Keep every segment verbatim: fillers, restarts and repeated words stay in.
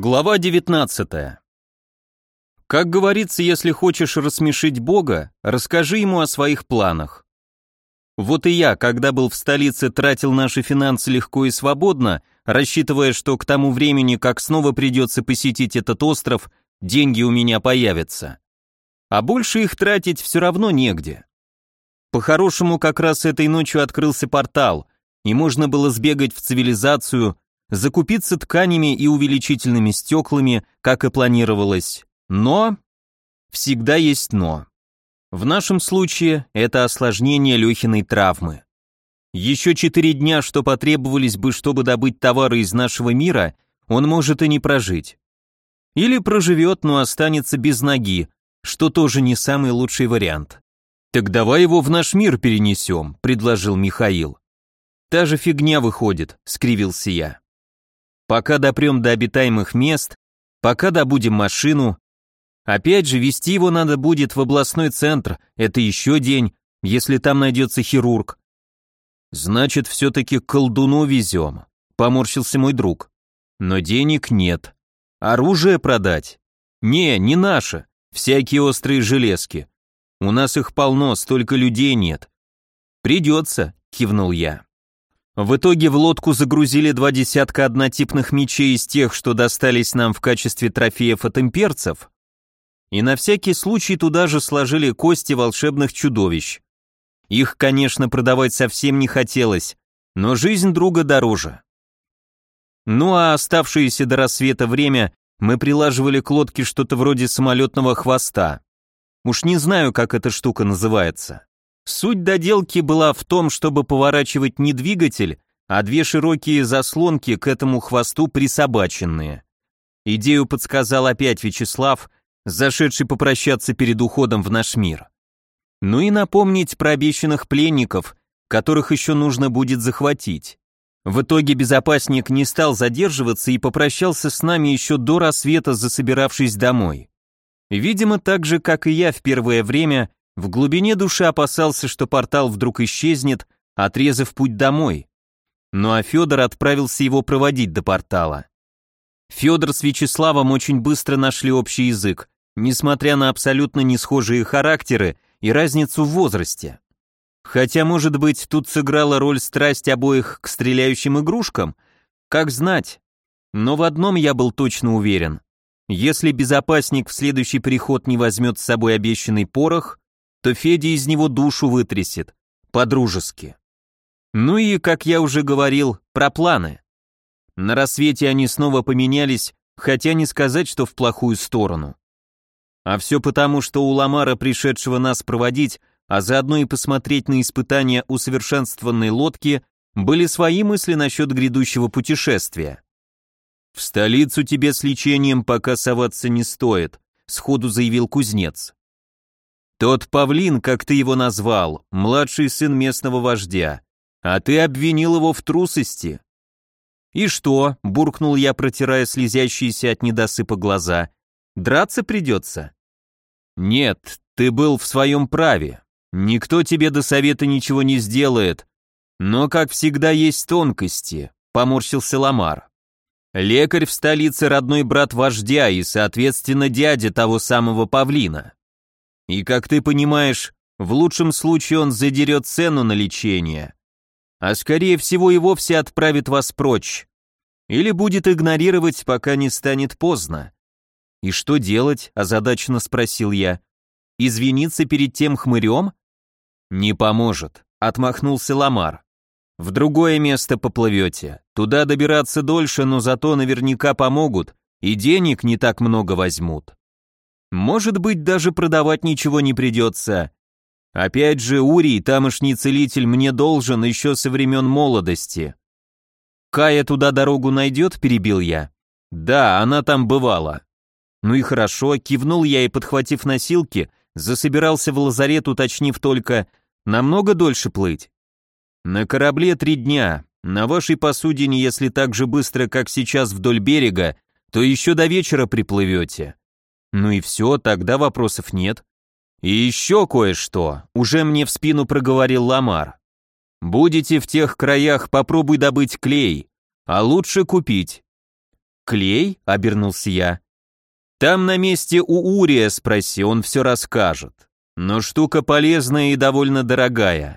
Глава девятнадцатая. Как говорится, если хочешь рассмешить Бога, расскажи ему о своих планах. Вот и я, когда был в столице, тратил наши финансы легко и свободно, рассчитывая, что к тому времени, как снова придется посетить этот остров, деньги у меня появятся. А больше их тратить все равно негде. По-хорошему, как раз этой ночью открылся портал, и можно было сбегать в цивилизацию, закупиться тканями и увеличительными стеклами, как и планировалось. Но всегда есть но. В нашем случае это осложнение Лехиной травмы. Еще четыре дня, что потребовались бы, чтобы добыть товары из нашего мира, он может и не прожить. Или проживет, но останется без ноги, что тоже не самый лучший вариант. «Так давай его в наш мир перенесем», — предложил Михаил. «Та же фигня выходит», — скривился я. «Пока допрем до обитаемых мест, пока добудем машину. Опять же, везти его надо будет в областной центр, это еще день, если там найдется хирург». «Значит, все-таки к колдуну везем», — поморщился мой друг. «Но денег нет. Оружие продать? Не, не наше, всякие острые железки. У нас их полно, столько людей нет». «Придется», — кивнул я. В итоге в лодку загрузили два десятка однотипных мечей из тех, что достались нам в качестве трофеев от имперцев, и на всякий случай туда же сложили кости волшебных чудовищ. Их, конечно, продавать совсем не хотелось, но жизнь друга дороже. Ну а оставшееся до рассвета время мы прилаживали к лодке что-то вроде самолетного хвоста. Уж не знаю, как эта штука называется. Суть доделки была в том, чтобы поворачивать не двигатель, а две широкие заслонки к этому хвосту присобаченные. Идею подсказал опять Вячеслав, зашедший попрощаться перед уходом в наш мир. Ну и напомнить про обещанных пленников, которых еще нужно будет захватить. В итоге безопасник не стал задерживаться и попрощался с нами еще до рассвета, засобиравшись домой. Видимо, так же, как и я в первое время, в глубине души опасался, что портал вдруг исчезнет, отрезав путь домой. Ну а Федор отправился его проводить до портала. Федор с Вячеславом очень быстро нашли общий язык, несмотря на абсолютно не схожие характеры и разницу в возрасте. Хотя, может быть, тут сыграла роль страсть обоих к стреляющим игрушкам, как знать. Но в одном я был точно уверен. Если безопасник в следующий переход не возьмет с собой обещанный порох, то Федя из него душу вытрясет, по-дружески. Ну и, как я уже говорил, про планы. На рассвете они снова поменялись, хотя не сказать, что в плохую сторону. А все потому, что у Ламара, пришедшего нас проводить, а заодно и посмотреть на испытания усовершенствованной лодки, были свои мысли насчет грядущего путешествия. «В столицу тебе с лечением пока соваться не стоит», — сходу заявил кузнец. «Тот павлин, как ты его назвал, младший сын местного вождя, а ты обвинил его в трусости». «И что?» — буркнул я, протирая слезящиеся от недосыпа глаза. «Драться придется?» «Нет, ты был в своем праве. Никто тебе до совета ничего не сделает. Но, как всегда, есть тонкости», — поморщился Ламар. «Лекарь в столице родной брат вождя и, соответственно, дядя того самого павлина. И, как ты понимаешь, в лучшем случае он задерет цену на лечение, а скорее всего и вовсе отправит вас прочь. Или будет игнорировать, пока не станет поздно». «И что делать?» – озадаченно спросил я. «Извиниться перед тем хмырем?» «Не поможет», – отмахнулся Ламар. «В другое место поплывете. Туда добираться дольше, но зато наверняка помогут, и денег не так много возьмут. Может быть, даже продавать ничего не придется. Опять же, Урий, тамошний целитель, мне должен еще со времен молодости». «Кая туда дорогу найдет?» – перебил я. «Да, она там бывала». «Ну и хорошо», – кивнул я и, подхватив носилки, засобирался в лазарет, уточнив только, намного дольше плыть. «На корабле три дня, на вашей посудине, если так же быстро, как сейчас вдоль берега, то еще до вечера приплывете». «Ну и все, тогда вопросов нет». «И еще кое-что», — уже мне в спину проговорил Ламар. «Будете в тех краях, попробуй добыть клей, а лучше купить. «Клей?» — обернулся я. «Там на месте у Урия спроси, он все расскажет. Но штука полезная и довольно дорогая».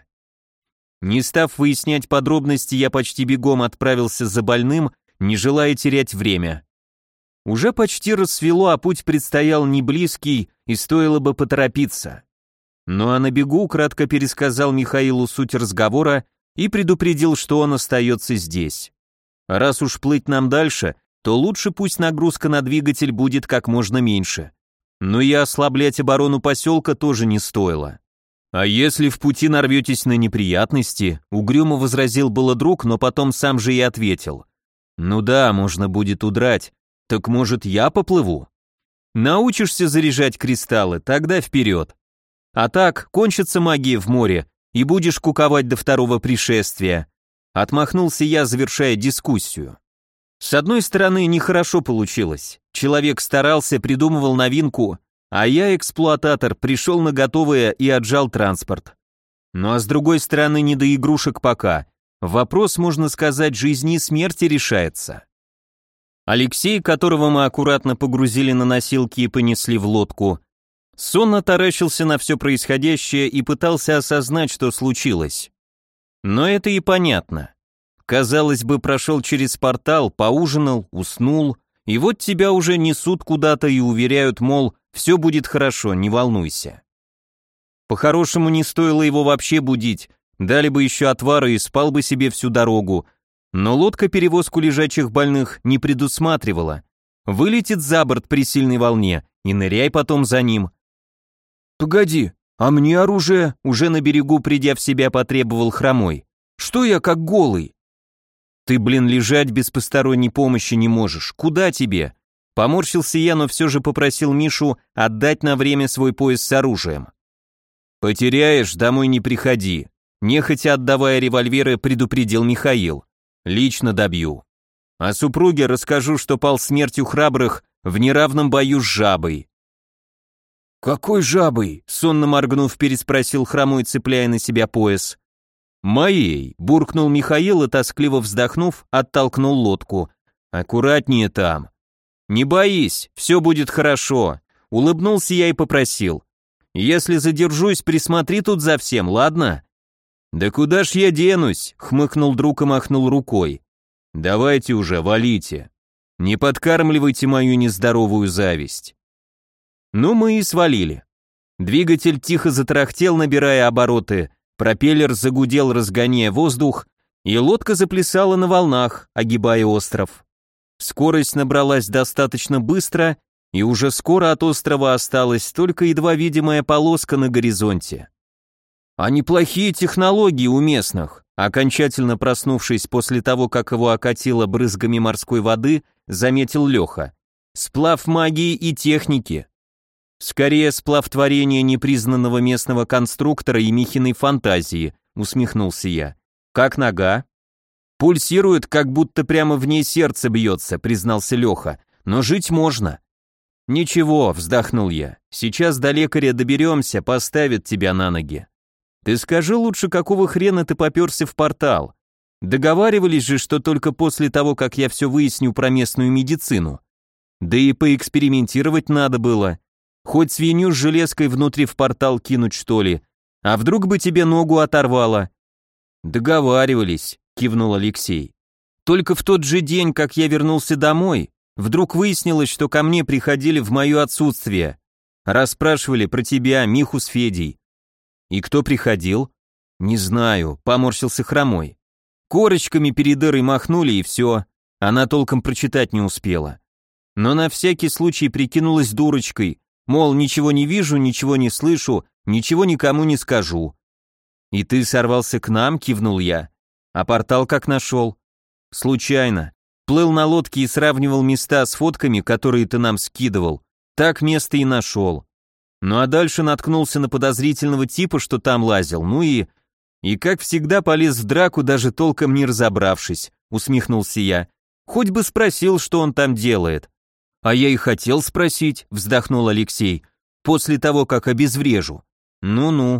Не став выяснять подробности, я почти бегом отправился за больным, не желая терять время. Уже почти рассвело, а путь предстоял не близкий, и стоило бы поторопиться. Ну а на бегу кратко пересказал Михаилу суть разговора и предупредил, что он остается здесь. Раз уж плыть нам дальше, то лучше пусть нагрузка на двигатель будет как можно меньше. Но и ослаблять оборону поселка тоже не стоило. «А если в пути нарветесь на неприятности?» — угрюмо возразил было друг, но потом сам же и ответил. «Ну да, можно будет удрать. Так может, я поплыву? Научишься заряжать кристаллы, тогда вперед. А так, кончится магия в море, и будешь куковать до второго пришествия». Отмахнулся я, завершая дискуссию. С одной стороны, нехорошо получилось. Человек старался, придумывал новинку, а я, эксплуататор, пришел на готовое и отжал транспорт. Ну а с другой стороны, не до игрушек пока. Вопрос, можно сказать, жизни и смерти решается. Алексей, которого мы аккуратно погрузили на носилки и понесли в лодку, сонно таращился на все происходящее и пытался осознать, что случилось. Но это и понятно. Казалось бы, прошел через портал, поужинал, уснул, и вот тебя уже несут куда-то и уверяют, мол, все будет хорошо, не волнуйся. По-хорошему не стоило его вообще будить, дали бы еще отвара и спал бы себе всю дорогу, но лодка перевозку лежачих больных не предусматривала. Вылетит за борт при сильной волне и ныряй потом за ним. «Погоди, а мне оружие?» Уже на берегу, придя в себя, потребовал Хромой. «Что я как голый?» «Ты, блин, лежать без посторонней помощи не можешь. Куда тебе?» Поморщился я, но все же попросил Мишу отдать на время свой пояс с оружием. «Потеряешь, домой не приходи», нехотя отдавая револьверы, предупредил Михаил. «Лично добью. А супруге расскажу, что пал смертью храбрых в неравном бою с жабой». «Какой жабой?» — сонно моргнув, переспросил Хромой, цепляя на себя пояс. «Моей», — буркнул Михаил и, тоскливо вздохнув, оттолкнул лодку. «Аккуратнее там». «Не боись, все будет хорошо», — улыбнулся я и попросил. «Если задержусь, присмотри тут за всем, ладно?» «Да куда ж я денусь?» — хмыкнул друг и махнул рукой. «Давайте уже, валите. Не подкармливайте мою нездоровую зависть». Ну, мы и свалили. Двигатель тихо затарахтел, набирая обороты, пропеллер загудел, разгоняя воздух, и лодка заплясала на волнах, огибая остров. Скорость набралась достаточно быстро, и уже скоро от острова осталась только едва видимая полоска на горизонте. А неплохие технологии у местных, окончательно проснувшись после того, как его окатило брызгами морской воды, заметил Леха. Сплав магии и техники. Скорее, сплав творения непризнанного местного конструктора и Михиной фантазии, усмехнулся я. Как нога? Пульсирует, как будто прямо в ней сердце бьется, признался Леха, но жить можно. Ничего, вздохнул я, сейчас до лекаря доберемся, поставят тебя на ноги. Ты скажи лучше, какого хрена ты поперся в портал? Договаривались же, что только после того, как я все выясню про местную медицину. Да и поэкспериментировать надо было. Хоть свинью с железкой внутри в портал кинуть, что ли? А вдруг бы тебе ногу оторвало? Договаривались, кивнул Алексей. Только в тот же день, как я вернулся домой, вдруг выяснилось, что ко мне приходили в мое отсутствие. Расспрашивали про тебя, Миху с Федей. И кто приходил? Не знаю, поморщился Хромой. Корочками перед дырой махнули и все. Она толком прочитать не успела. Но на всякий случай прикинулась дурочкой, мол, ничего не вижу, ничего не слышу, ничего никому не скажу. И ты сорвался к нам, кивнул я. А портал как нашел? Случайно. Плыл на лодке и сравнивал места с фотками, которые ты нам скидывал. Так место и нашел. Ну а дальше наткнулся на подозрительного типа, что там лазил, ну и... И как всегда полез в драку, даже толком не разобравшись, усмехнулся я. Хоть бы спросил, что он там делает. А я и хотел спросить, вздохнул Алексей, после того, как обезврежу. Ну-ну.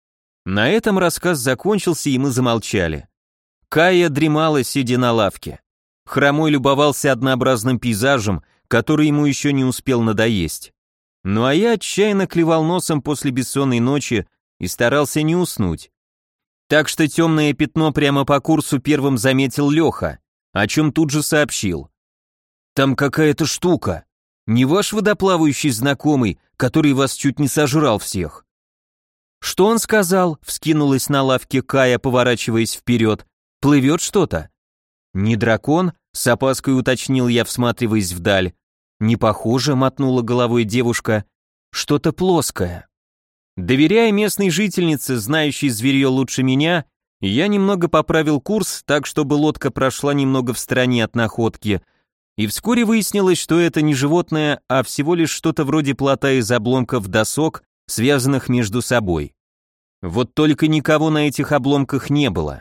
На этом рассказ закончился, и мы замолчали. Кая дремала, сидя на лавке. Хромой любовался однообразным пейзажем, который ему еще не успел надоесть. Ну а я отчаянно клевал носом после бессонной ночи и старался не уснуть. Так что темное пятно прямо по курсу первым заметил Леха, о чем тут же сообщил. «Там какая-то штука. Не ваш водоплавающий знакомый, который вас чуть не сожрал всех?» «Что он сказал?» — вскинулась на лавке Кая, поворачиваясь вперед. «Плывет что-то?» «Не дракон?» — с опаской уточнил я, всматриваясь вдаль. «Не похоже», — мотнула головой девушка. «Что-то плоское». Доверяя местной жительнице, знающей зверье лучше меня, я немного поправил курс, так чтобы лодка прошла немного в стороне от находки, и вскоре выяснилось, что это не животное, а всего лишь что-то вроде плота из обломков досок, связанных между собой. Вот только никого на этих обломках не было.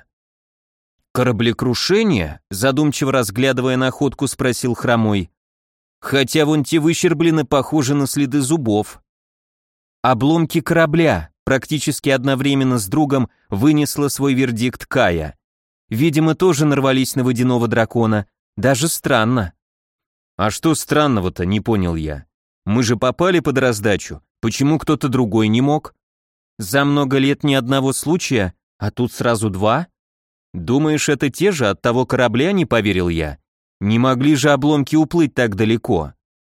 «Кораблекрушение?» — задумчиво разглядывая находку, спросил Хромой. «Хотя вон те выщерблены похожи на следы зубов». «Обломки корабля», — практически одновременно с другом вынесла свой вердикт Кая. «Видимо, тоже нарвались на водяного дракона. Даже странно». «А что странного-то?» — не понял я. «Мы же попали под раздачу. Почему кто-то другой не мог?» «За много лет ни одного случая, а тут сразу два?» «Думаешь, это те же от того корабля?» — не поверил я. «Не могли же обломки уплыть так далеко?»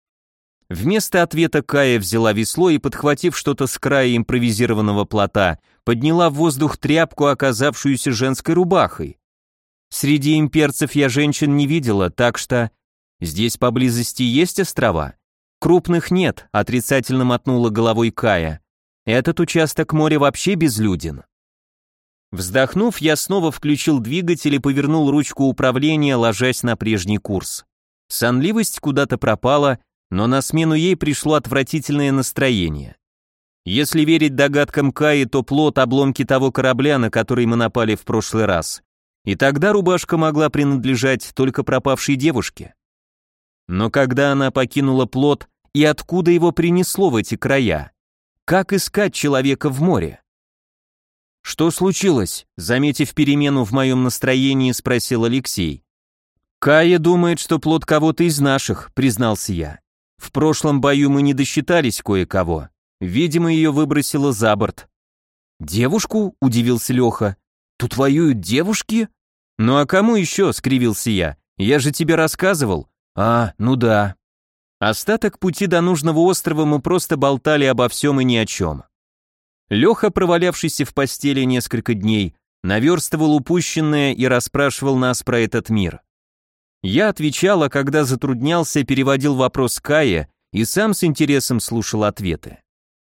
Вместо ответа Кая взяла весло и, подхватив что-то с края импровизированного плота, подняла в воздух тряпку, оказавшуюся женской рубахой. «Среди имперцев я женщин не видела, так что...» «Здесь поблизости есть острова?» «Крупных нет», — отрицательно мотнула головой Кая. «Этот участок моря вообще безлюден». Вздохнув, я снова включил двигатель и повернул ручку управления, ложась на прежний курс. Сонливость куда-то пропала, но на смену ей пришло отвратительное настроение. Если верить догадкам Каи, то плот — обломки того корабля, на который мы напали в прошлый раз. И тогда рубашка могла принадлежать только пропавшей девушке. Но когда она покинула плот, и откуда его принесло в эти края? Как искать человека в море? «Что случилось?» — заметив перемену в моем настроении, спросил Алексей. «Кая думает, что плот кого-то из наших», — признался я. «В прошлом бою мы не досчитались кое-кого. Видимо, ее выбросило за борт». «Девушку?» — удивился Леха. «Тут воюют девушки?» «Ну а кому еще?» — скривился я. «Я же тебе рассказывал». «А, ну да». Остаток пути до нужного острова мы просто болтали обо всем и ни о чем. Леха, провалявшийся в постели несколько дней, наверстывал упущенное и расспрашивал нас про этот мир. Я отвечал, а когда затруднялся, переводил вопрос Кае и сам с интересом слушал ответы.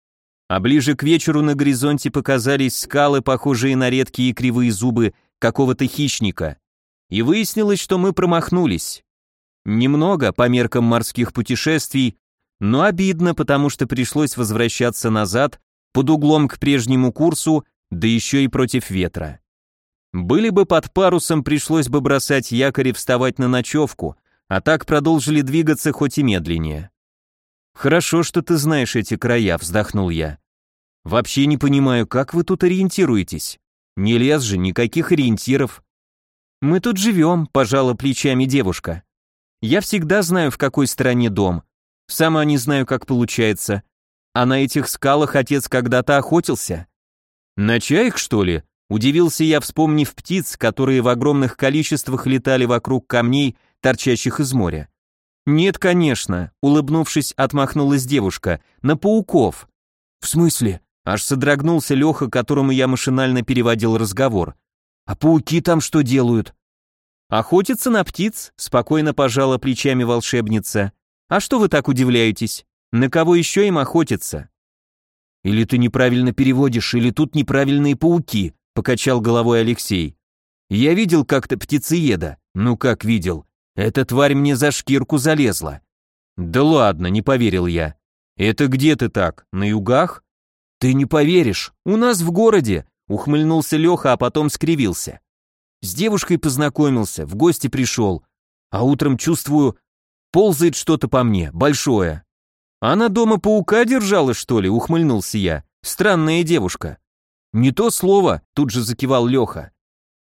А ближе к вечеру на горизонте показались скалы, похожие на редкие кривые зубы какого-то хищника, и выяснилось, что мы промахнулись. Немного по меркам морских путешествий, но обидно, потому что пришлось возвращаться назад под углом к прежнему курсу, да еще и против ветра. Были бы под парусом, пришлось бы бросать якорь и вставать на ночевку, а так продолжили двигаться хоть и медленнее. «Хорошо, что ты знаешь эти края», — вздохнул я. «Вообще не понимаю, как вы тут ориентируетесь? Не лес же, никаких ориентиров». «Мы тут живем», — пожала плечами девушка. «Я всегда знаю, в какой стороне дом. Сама не знаю, как получается. А на этих скалах отец когда-то охотился». «На чаек, что ли?» — удивился я, вспомнив птиц, которые в огромных количествах летали вокруг камней, торчащих из моря. «Нет, конечно», — улыбнувшись, отмахнулась девушка, — «на пауков». «В смысле?» — аж содрогнулся Леха, которому я машинально переводил разговор. «А пауки там что делают?» «Охотятся на птиц», — спокойно пожала плечами волшебница. «А что вы так удивляетесь? На кого еще им охотиться?» «Или ты неправильно переводишь, или тут неправильные пауки», — покачал головой Алексей. «Я видел как-то птицееда». «Ну как видел? Эта тварь мне за шкирку залезла». «Да ладно», — не поверил я. «Это где ты так, на югах?» «Ты не поверишь, у нас в городе», — ухмыльнулся Леха, а потом скривился. «С девушкой познакомился, в гости пришел, а утром чувствую, ползает что-то по мне, большое». «Она дома паука держала, что ли?» — ухмыльнулся я. «Странная девушка». «Не то слово», — тут же закивал Леха.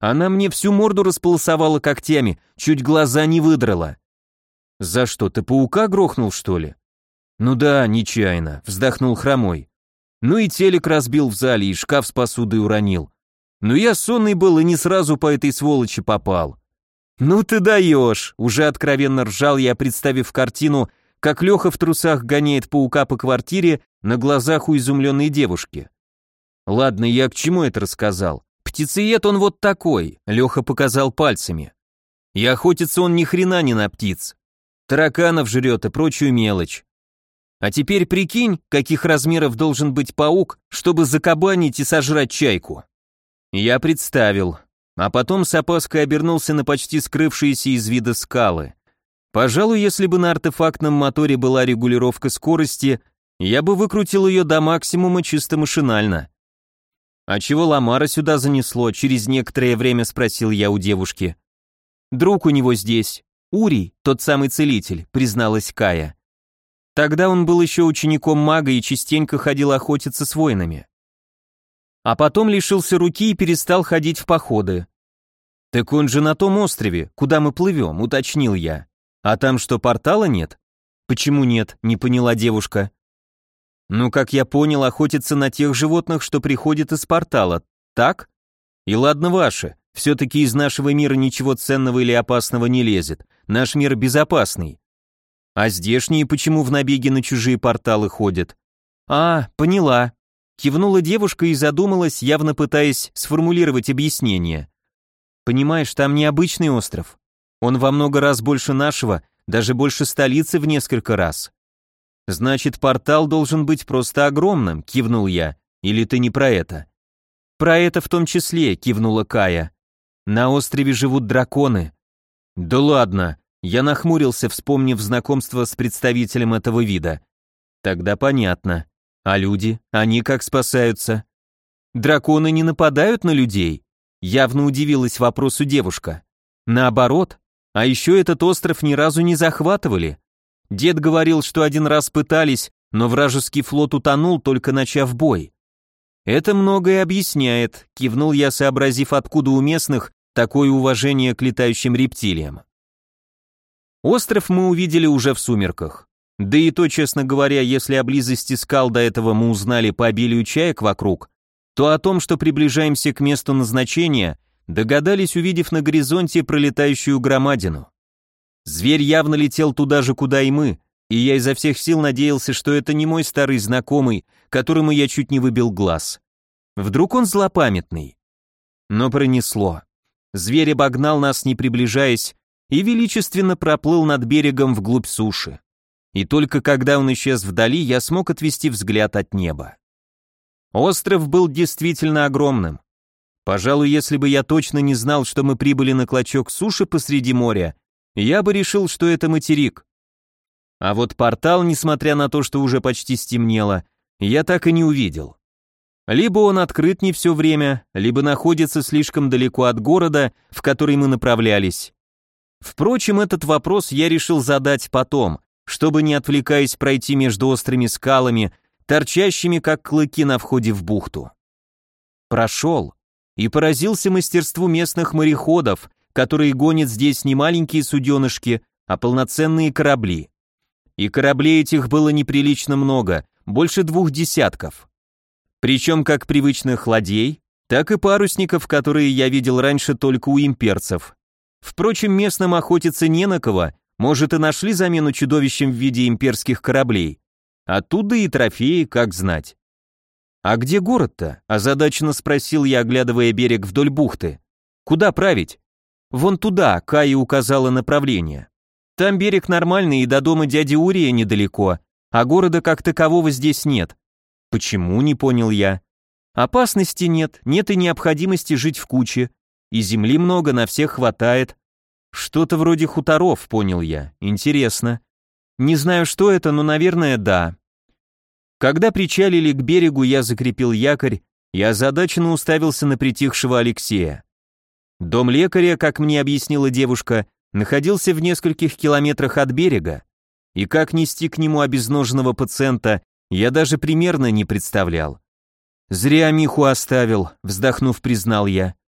Она мне всю морду располосовала когтями, чуть глаза не выдрала. За что, ты паука грохнул, что ли? Ну да, нечаянно, вздохнул Хромой. Ну и телек разбил в зале, и шкаф с посудой уронил. Но я сонный был и не сразу по этой сволочи попал. Ну ты даешь, уже откровенно ржал я, представив картину, как Леха в трусах гоняет паука по квартире на глазах у изумленной девушки. Ладно, я к чему это рассказал? Птицеед он вот такой, Леха показал пальцами. И охотится он ни хрена не на птиц. Тараканов жрет и прочую мелочь. А теперь прикинь, каких размеров должен быть паук, чтобы закабанить и сожрать чайку. Я представил, а потом с опаской обернулся на почти скрывшиеся из вида скалы. Пожалуй, если бы на артефактном моторе была регулировка скорости, я бы выкрутил ее до максимума чисто машинально. «А чего Ламара сюда занесло?» — через некоторое время спросил я у девушки. «Друг у него здесь, Урий, тот самый целитель», — призналась Кая. Тогда он был еще учеником мага и частенько ходил охотиться с воинами. А потом лишился руки и перестал ходить в походы. «Так он же на том острове, куда мы плывем», — уточнил я. «А там что, портала нет?» «Почему нет?» — не поняла девушка. «Ну, как я понял, охотится на тех животных, что приходят из портала, так? И ладно ваше, все-таки из нашего мира ничего ценного или опасного не лезет, наш мир безопасный. А здешние почему в набеги на чужие порталы ходят?» «А, поняла», — кивнула девушка и задумалась, явно пытаясь сформулировать объяснение. «Понимаешь, там необычный остров. Он во много раз больше нашего, даже больше столицы в несколько раз. Значит, портал должен быть просто огромным», — кивнул я. «Или ты не про это?» «Про это в том числе», — кивнула Кая. «На острове живут драконы». «Да ладно», — я нахмурился, вспомнив знакомство с представителем этого вида. «Тогда понятно. А люди, они как спасаются?» «Драконы не нападают на людей?» Явно удивилась вопросу девушка. «Наоборот. А еще этот остров ни разу не захватывали. Дед говорил, что один раз пытались, но вражеский флот утонул, только начав бой. Это многое объясняет», — кивнул я, сообразив, откуда у местных такое уважение к летающим рептилиям. Остров мы увидели уже в сумерках. Да и то, честно говоря, если о близости скал до этого мы узнали по обилию чаек вокруг, то о том, что приближаемся к месту назначения, догадались, увидев на горизонте пролетающую громадину. Зверь явно летел туда же, куда и мы, и я изо всех сил надеялся, что это не мой старый знакомый, которому я чуть не выбил глаз. Вдруг он злопамятный? Но пронесло. Зверь обогнал нас, не приближаясь, и величественно проплыл над берегом вглубь суши. И только когда он исчез вдали, я смог отвести взгляд от неба. Остров был действительно огромным. Пожалуй, если бы я точно не знал, что мы прибыли на клочок суши посреди моря, я бы решил, что это материк. А вот портал, несмотря на то, что уже почти стемнело, я так и не увидел. Либо он открыт не все время, либо находится слишком далеко от города, в который мы направлялись. Впрочем, этот вопрос я решил задать потом, чтобы, не отвлекаясь, пройти между острыми скалами, торчащими как клыки на входе в бухту. Прошел и поразился мастерству местных мореходов, которые гонят здесь не маленькие суденышки, а полноценные корабли. И кораблей этих было неприлично много, больше двух десятков. Причем как привычных ладей, так и парусников, которые я видел раньше только у имперцев. Впрочем, местным охотиться не на кого, может и нашли замену чудовищем в виде имперских кораблей. Оттуда и трофеи, как знать. «А где город-то?» – озадаченно спросил я, оглядывая берег вдоль бухты. «Куда править?» «Вон туда», — Кая указала направление. «Там берег нормальный и до дома дяди Урия недалеко, а города как такового здесь нет». «Почему?» — не понял я. «Опасности нет, нет и необходимости жить в куче. И земли много, на всех хватает». «Что-то вроде хуторов», — понял я. «Интересно. Не знаю, что это, но, наверное, да». Когда причалили к берегу, я закрепил якорь и озадаченно уставился на притихшего Алексея. Дом лекаря, как мне объяснила девушка, находился в нескольких километрах от берега, и как нести к нему обезноженного пациента, я даже примерно не представлял. «Зря Миху оставил», — вздохнув, признал я.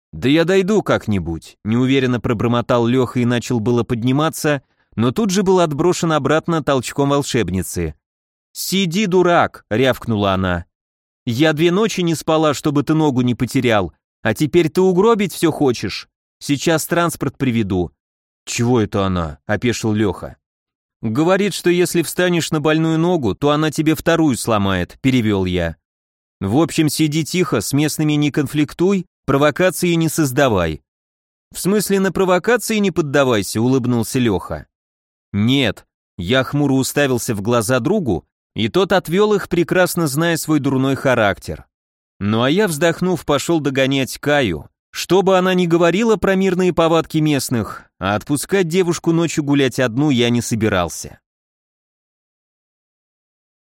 «Да я дойду как-нибудь», — неуверенно пробормотал Леха и начал было подниматься, но тут же был отброшен обратно толчком волшебницы. «Сиди, дурак!» — рявкнула она. «Я две ночи не спала, чтобы ты ногу не потерял, а теперь ты угробить все хочешь? Сейчас транспорт приведу». «Чего это она?» — опешил Леха. «Говорит, что если встанешь на больную ногу, то она тебе вторую сломает», — перевел я. «В общем, сиди тихо, с местными не конфликтуй, провокации не создавай». «В смысле, на провокации не поддавайся», — улыбнулся Леха. «Нет», — я хмуро уставился в глаза другу, и тот отвел их, прекрасно зная свой дурной характер. Ну а я, вздохнув, пошел догонять Каю. Что бы она ни говорила про мирные повадки местных, а отпускать девушку ночью гулять одну я не собирался.